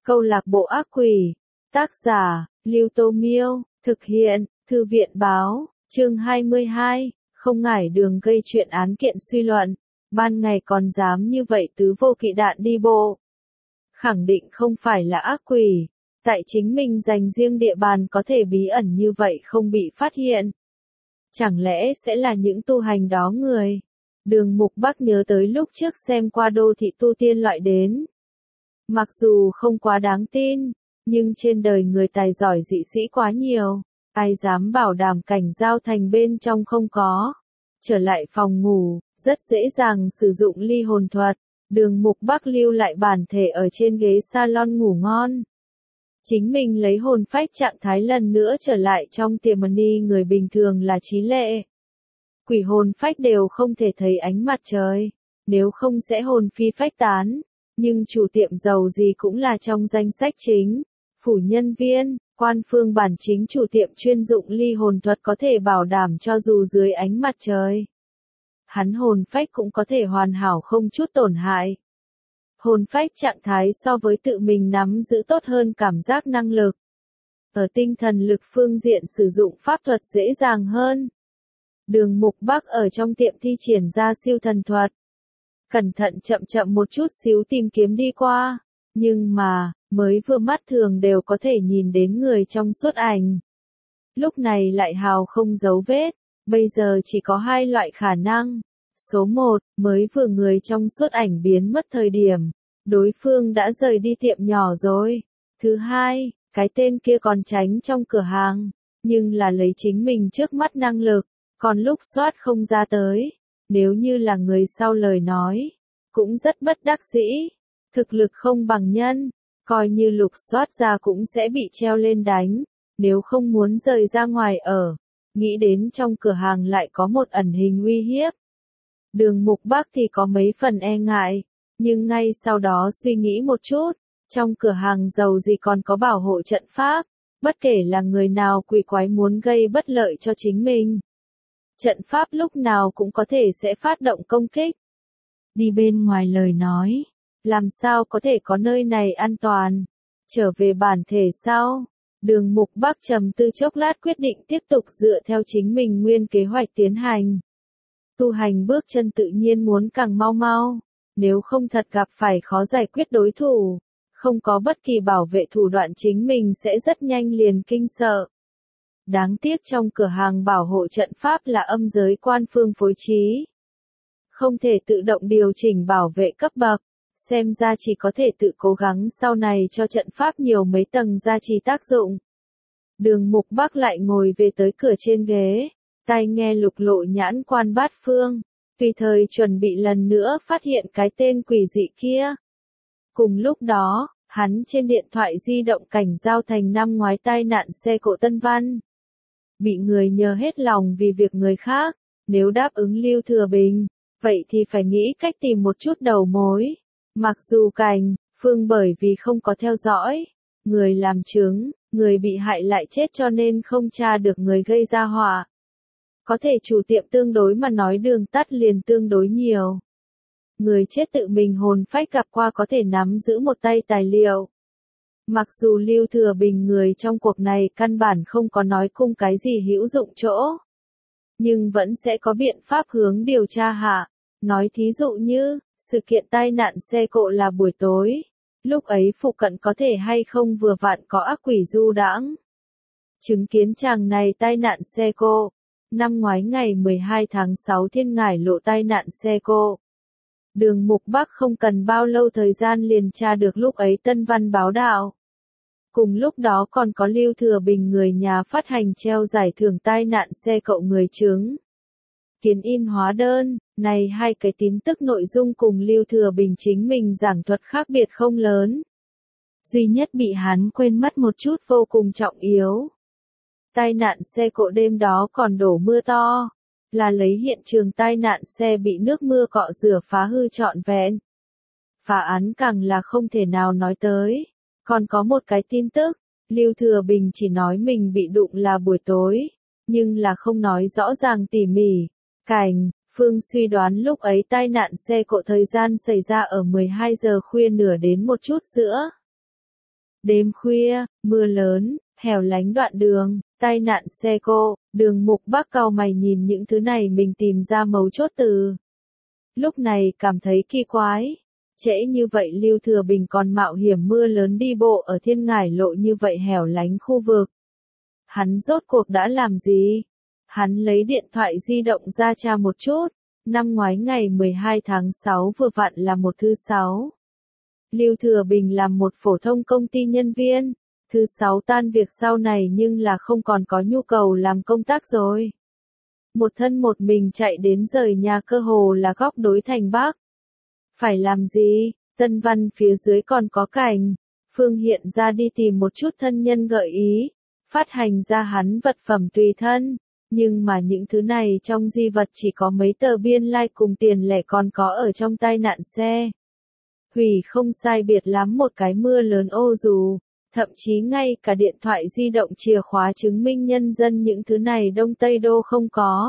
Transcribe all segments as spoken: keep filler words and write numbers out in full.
Câu lạc bộ ác quỷ. Tác giả, Lưu Tô Miêu. Thực hiện, Thư viện Báo. Chương hai mươi hai. Không ngải đường gây chuyện án kiện suy luận. Ban ngày còn dám như vậy tứ vô kỵ đạn đi bộ. Khẳng định không phải là ác quỷ. Tại chính mình dành riêng địa bàn có thể bí ẩn như vậy không bị phát hiện. Chẳng lẽ sẽ là những tu hành đó người? Đường Mục Bắc nhớ tới lúc trước xem qua đô thị tu tiên loại đến. Mặc dù không quá đáng tin, nhưng trên đời người tài giỏi dị sĩ quá nhiều, ai dám bảo đảm cảnh giao thành bên trong không có. Trở lại phòng ngủ, rất dễ dàng sử dụng ly hồn thuật, Đường Mục Bắc lưu lại bản thể ở trên ghế salon ngủ ngon. Chính mình lấy hồn phách trạng thái lần nữa trở lại trong tiềm ni người bình thường là trí lệ. Quỷ hồn phách đều không thể thấy ánh mặt trời, nếu không sẽ hồn phi phách tán. Nhưng chủ tiệm giàu gì cũng là trong danh sách chính. Phủ nhân viên, quan phương bản chính chủ tiệm chuyên dụng ly hồn thuật có thể bảo đảm cho dù dưới ánh mặt trời, hắn hồn phách cũng có thể hoàn hảo không chút tổn hại. Hồn phách trạng thái so với tự mình nắm giữ tốt hơn cảm giác năng lực. Ở tinh thần lực phương diện sử dụng pháp thuật dễ dàng hơn. Đường Mục Bắc ở trong tiệm thi triển ra siêu thần thuật. Cẩn thận chậm chậm một chút xíu tìm kiếm đi qua. Nhưng mà, mới vừa mắt thường đều có thể nhìn đến người trong suốt ảnh. Lúc này lại hào không dấu vết. Bây giờ chỉ có hai loại khả năng. Số một, mới vừa người trong suốt ảnh biến mất thời điểm. Đối phương đã rời đi tiệm nhỏ rồi. Thứ hai, cái tên kia còn tránh trong cửa hàng. Nhưng là lấy chính mình trước mắt năng lực. Còn lúc soát không ra tới. Nếu như là người sau lời nói, cũng rất bất đắc dĩ. Thực lực không bằng nhân, coi như lục soát ra cũng sẽ bị treo lên đánh. Nếu không muốn rời ra ngoài ở, nghĩ đến trong cửa hàng lại có một ẩn hình uy hiếp. Đường Mục Bắc thì có mấy phần e ngại, nhưng ngay sau đó suy nghĩ một chút, trong cửa hàng giàu gì còn có bảo hộ trận pháp, bất kể là người nào quỷ quái muốn gây bất lợi cho chính mình. Trận pháp lúc nào cũng có thể sẽ phát động công kích. Đi bên ngoài lời nói, làm sao có thể có nơi này an toàn? Trở về bản thể sau, Đường Mục Bắc trầm tư chốc lát quyết định tiếp tục dựa theo chính mình nguyên kế hoạch tiến hành. Tu hành bước chân tự nhiên muốn càng mau mau, nếu không thật gặp phải khó giải quyết đối thủ, không có bất kỳ bảo vệ thủ đoạn chính mình sẽ rất nhanh liền kinh sợ. Đáng tiếc trong cửa hàng bảo hộ trận pháp là âm giới quan phương phối trí. Không thể tự động điều chỉnh bảo vệ cấp bậc, xem ra chỉ có thể tự cố gắng sau này cho trận pháp nhiều mấy tầng gia trì tác dụng. Đường Mục Bắc lại ngồi về tới cửa trên ghế, tai nghe lục lộ nhãn quan bát phương, tùy thời chuẩn bị lần nữa phát hiện cái tên quỷ dị kia. Cùng lúc đó, hắn trên điện thoại di động cảnh giao thành năm ngoái tai nạn xe cộ Tân Văn. Bị người nhờ hết lòng vì việc người khác, nếu đáp ứng Lưu Thừa Bình, vậy thì phải nghĩ cách tìm một chút đầu mối. Mặc dù Cảnh, Phương bởi vì không có theo dõi, người làm chứng, người bị hại lại chết cho nên không tra được người gây ra họa. Có thể chủ tiệm tương đối mà nói đường tắt liền tương đối nhiều. Người chết tự mình hồn phách gặp qua có thể nắm giữ một tay tài liệu. Mặc dù Lưu Thừa Bình người trong cuộc này căn bản không có nói cung cái gì hữu dụng chỗ, nhưng vẫn sẽ có biện pháp hướng điều tra hạ. Nói thí dụ như, sự kiện tai nạn xe cộ là buổi tối, lúc ấy phụ cận có thể hay không vừa vặn có ác quỷ du đãng. Chứng kiến chàng này tai nạn xe cộ, năm ngoái ngày mười hai tháng sáu Thiên Ngải lộ tai nạn xe cộ. Đường Mục Bắc không cần bao lâu thời gian liền tra được lúc ấy Tân Văn báo đạo. Cùng lúc đó còn có Lưu Thừa Bình người nhà phát hành treo giải thưởng tai nạn xe cộ người chứng. Kiến in hóa đơn, này hai cái tin tức nội dung cùng Lưu Thừa Bình chính mình giảng thuật khác biệt không lớn. Duy nhất bị hắn quên mất một chút vô cùng trọng yếu. Tai nạn xe cộ đêm đó còn đổ mưa to, là lấy hiện trường tai nạn xe bị nước mưa cọ rửa phá hư trọn vẹn. Phá án càng là không thể nào nói tới. Còn có một cái tin tức, Lưu Thừa Bình chỉ nói mình bị đụng là buổi tối, nhưng là không nói rõ ràng tỉ mỉ. Cảnh, Phương suy đoán lúc ấy tai nạn xe cộ thời gian xảy ra ở mười hai giờ khuya nửa đến một chút giữa. Đêm khuya, mưa lớn, hẻo lánh đoạn đường, tai nạn xe cộ, Đường Mục Bắc cau mày nhìn những thứ này mình tìm ra mấu chốt từ. Lúc này cảm thấy kỳ quái. Trễ như vậy Lưu Thừa Bình còn mạo hiểm mưa lớn đi bộ ở Thiên Ngải Lộ như vậy hẻo lánh khu vực. Hắn rốt cuộc đã làm gì? Hắn lấy điện thoại di động ra tra một chút. Năm ngoái ngày mười hai tháng sáu vừa vặn là một thứ sáu. Lưu Thừa Bình làm một phổ thông công ty nhân viên. Thứ sáu tan việc sau này nhưng là không còn có nhu cầu làm công tác rồi. Một thân một mình chạy đến rời nhà cơ hồ là góc đối thành Bắc. Phải làm gì? Tân văn phía dưới còn có cảnh. Phương hiện ra đi tìm một chút thân nhân gợi ý. Phát hành ra hắn vật phẩm tùy thân. Nhưng mà những thứ này trong di vật chỉ có mấy tờ biên lai like cùng tiền lẻ còn có ở trong tai nạn xe. Hủy không sai biệt lắm một cái mưa lớn ô dù. Thậm chí ngay cả điện thoại di động chìa khóa chứng minh nhân dân những thứ này Đông Tây Đô không có.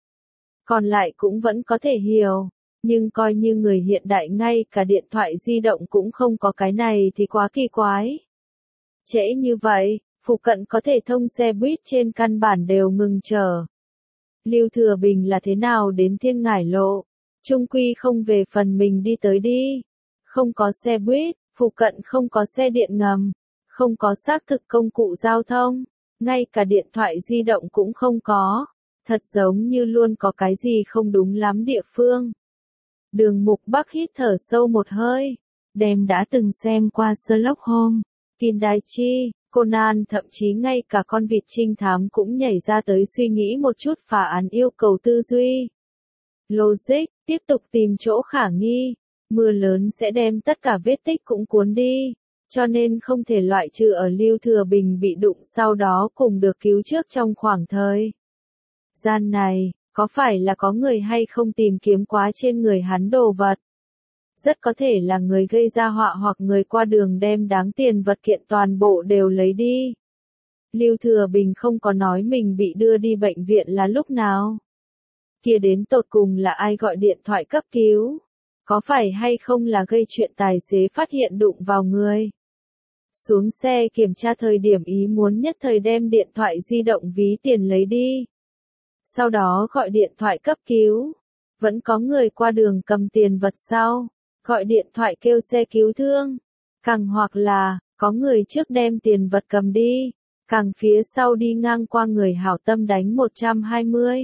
Còn lại cũng vẫn có thể hiểu. Nhưng coi như người hiện đại ngay cả điện thoại di động cũng không có cái này thì quá kỳ quái. Trễ như vậy, phụ cận có thể thông xe buýt trên căn bản đều ngừng chờ. Lưu Thừa Bình là thế nào đến Thiên Ngải Lộ? Trung quy không về phần mình đi tới đi. Không có xe buýt, phụ cận không có xe điện ngầm, không có xác thực công cụ giao thông, ngay cả điện thoại di động cũng không có. Thật giống như luôn có cái gì không đúng lắm địa phương. Đường Mục Bắc hít thở sâu một hơi, đem đã từng xem qua Sherlock Holmes, Kindaichi, Conan thậm chí ngay cả con vịt trinh thám cũng nhảy ra tới suy nghĩ một chút phá án yêu cầu tư duy. Logic, tiếp tục tìm chỗ khả nghi, mưa lớn sẽ đem tất cả vết tích cũng cuốn đi, cho nên không thể loại trừ ở Lưu Thừa Bình bị đụng sau đó cùng được cứu trước trong khoảng thời gian này. Có phải là có người hay không tìm kiếm quá trên người hắn đồ vật? Rất có thể là người gây ra họa hoặc người qua đường đem đáng tiền vật kiện toàn bộ đều lấy đi. Lưu Thừa Bình không có nói mình bị đưa đi bệnh viện là lúc nào. Kia đến tột cùng là ai gọi điện thoại cấp cứu? Có phải hay không là gây chuyện tài xế phát hiện đụng vào người? Xuống xe kiểm tra thời điểm ý muốn nhất thời đem điện thoại di động ví tiền lấy đi. Sau đó gọi điện thoại cấp cứu. Vẫn có người qua đường cầm tiền vật sau. Gọi điện thoại kêu xe cứu thương. Càng hoặc là, có người trước đem tiền vật cầm đi. Càng phía sau đi ngang qua người hảo tâm đánh một trăm hai mươi.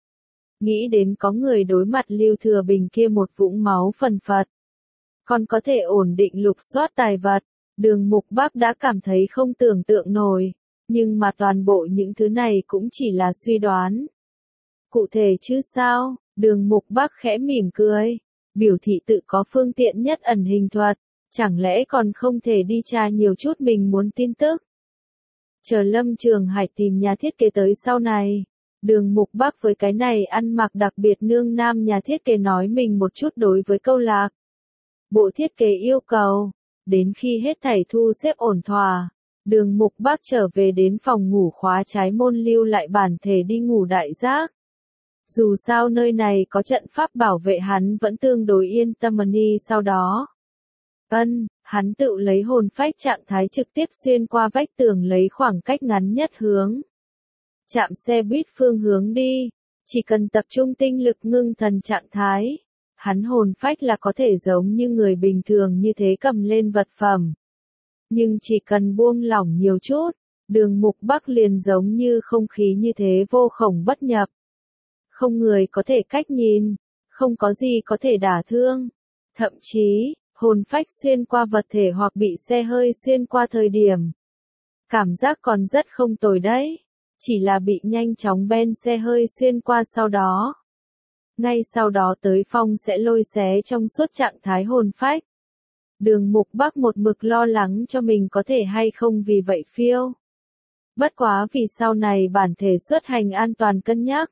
Nghĩ đến có người đối mặt Lưu Thừa Bình kia một vũng máu phần phật. Còn có thể ổn định lục soát tài vật. Đường Mục Bắc đã cảm thấy không tưởng tượng nổi. Nhưng mà toàn bộ những thứ này cũng chỉ là suy đoán. Cụ thể chứ sao? Đường Mục Bắc khẽ mỉm cười. Biểu thị tự có phương tiện nhất ẩn hình thuật. Chẳng lẽ còn không thể đi tra nhiều chút mình muốn tin tức? Chờ Lâm Trường Hải tìm nhà thiết kế tới sau này. Đường Mục Bắc với cái này ăn mặc đặc biệt nương nam nhà thiết kế nói mình một chút đối với câu lạc. Bộ thiết kế yêu cầu. Đến khi hết thảy thu xếp ổn thỏa. Đường Mục Bắc trở về đến phòng ngủ khóa trái môn lưu lại bản thể đi ngủ đại giác. Dù sao nơi này có trận pháp bảo vệ hắn vẫn tương đối yên tâm đi sau đó. Ân, hắn tự lấy hồn phách trạng thái trực tiếp xuyên qua vách tường lấy khoảng cách ngắn nhất hướng. Chạm xe buýt phương hướng đi, chỉ cần tập trung tinh lực ngưng thần trạng thái. Hắn hồn phách là có thể giống như người bình thường như thế cầm lên vật phẩm. Nhưng chỉ cần buông lỏng nhiều chút, Đường Mục Bắc liền giống như không khí như thế vô khổng bất nhập. Không người có thể cách nhìn, không có gì có thể đả thương. Thậm chí, hồn phách xuyên qua vật thể hoặc bị xe hơi xuyên qua thời điểm. Cảm giác còn rất không tồi đấy. Chỉ là bị nhanh chóng ben xe hơi xuyên qua sau đó. Ngay sau đó tới phong sẽ lôi xé trong suốt trạng thái hồn phách. Đường Mục Bắc một mực lo lắng cho mình có thể hay không vì vậy phiêu. Bất quá vì sau này bản thể xuất hành an toàn cân nhắc.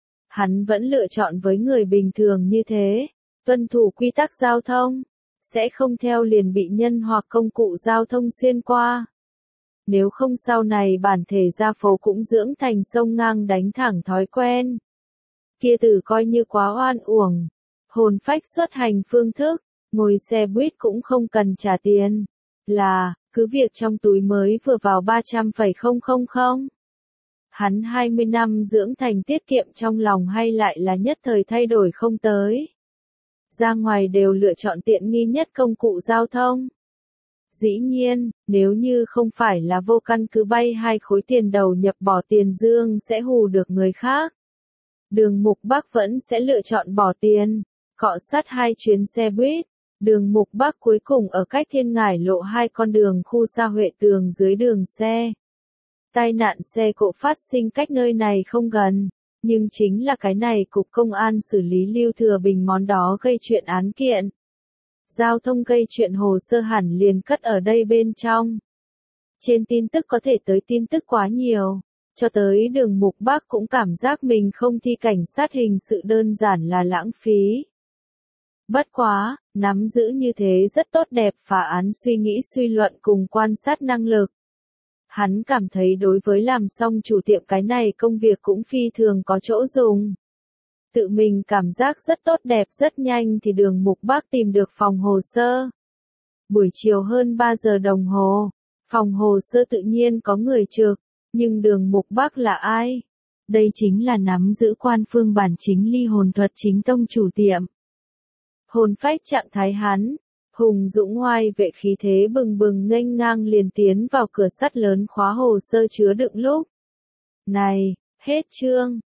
Hắn vẫn lựa chọn với người bình thường như thế, tuân thủ quy tắc giao thông, sẽ không theo liền bị nhân hoặc công cụ giao thông xuyên qua. Nếu không sau này bản thể ra phố cũng dưỡng thành sông ngang đánh thẳng thói quen. Kia tử coi như quá oan uổng. Hồn phách xuất hành phương thức, ngồi xe buýt cũng không cần trả tiền. Là, Cứ việc trong túi mới vừa vào ba trăm phẩy không không không. Hắn hai mươi năm dưỡng thành tiết kiệm trong lòng hay lại là nhất thời thay đổi không tới. Ra ngoài đều lựa chọn tiện nghi nhất công cụ giao thông. Dĩ nhiên, nếu như không phải là vô căn cứ bay hai khối tiền đầu nhập bỏ tiền dương sẽ hù được người khác. Đường Mục Bắc vẫn sẽ lựa chọn bỏ tiền, cọ sát hai chuyến xe buýt. Đường Mục Bắc cuối cùng ở cách Thiên Ngải lộ hai con đường khu Sa Huệ Tường dưới đường xe. Tai nạn xe cộ phát sinh cách nơi này không gần, nhưng chính là cái này cục công an xử lý Lưu Thừa Bình món đó gây chuyện án kiện. Giao thông gây chuyện hồ sơ hẳn liền cất ở đây bên trong. Trên tin tức có thể tới tin tức quá nhiều, cho tới Đường Mục Bắc cũng cảm giác mình không thi cảnh sát hình sự đơn giản là lãng phí. Bất quá, nắm giữ như thế rất tốt đẹp phá án suy nghĩ suy luận cùng quan sát năng lực. Hắn cảm thấy đối với làm xong chủ tiệm cái này công việc cũng phi thường có chỗ dùng. Tự mình cảm giác rất tốt đẹp rất nhanh thì Đường Mục Bắc tìm được phòng hồ sơ. Buổi chiều hơn ba giờ đồng hồ, phòng hồ sơ tự nhiên có người trực, nhưng Đường Mục Bắc là ai? Đây chính là nắm giữ quan phương bản chính ly hồn thuật chính tông chủ tiệm. Hồn phách trạng thái hắn, hùng dũng ngoai vệ khí thế bừng bừng nghênh ngang liền tiến vào cửa sắt lớn khóa hồ sơ chứa đựng lúc. Này, hết chương.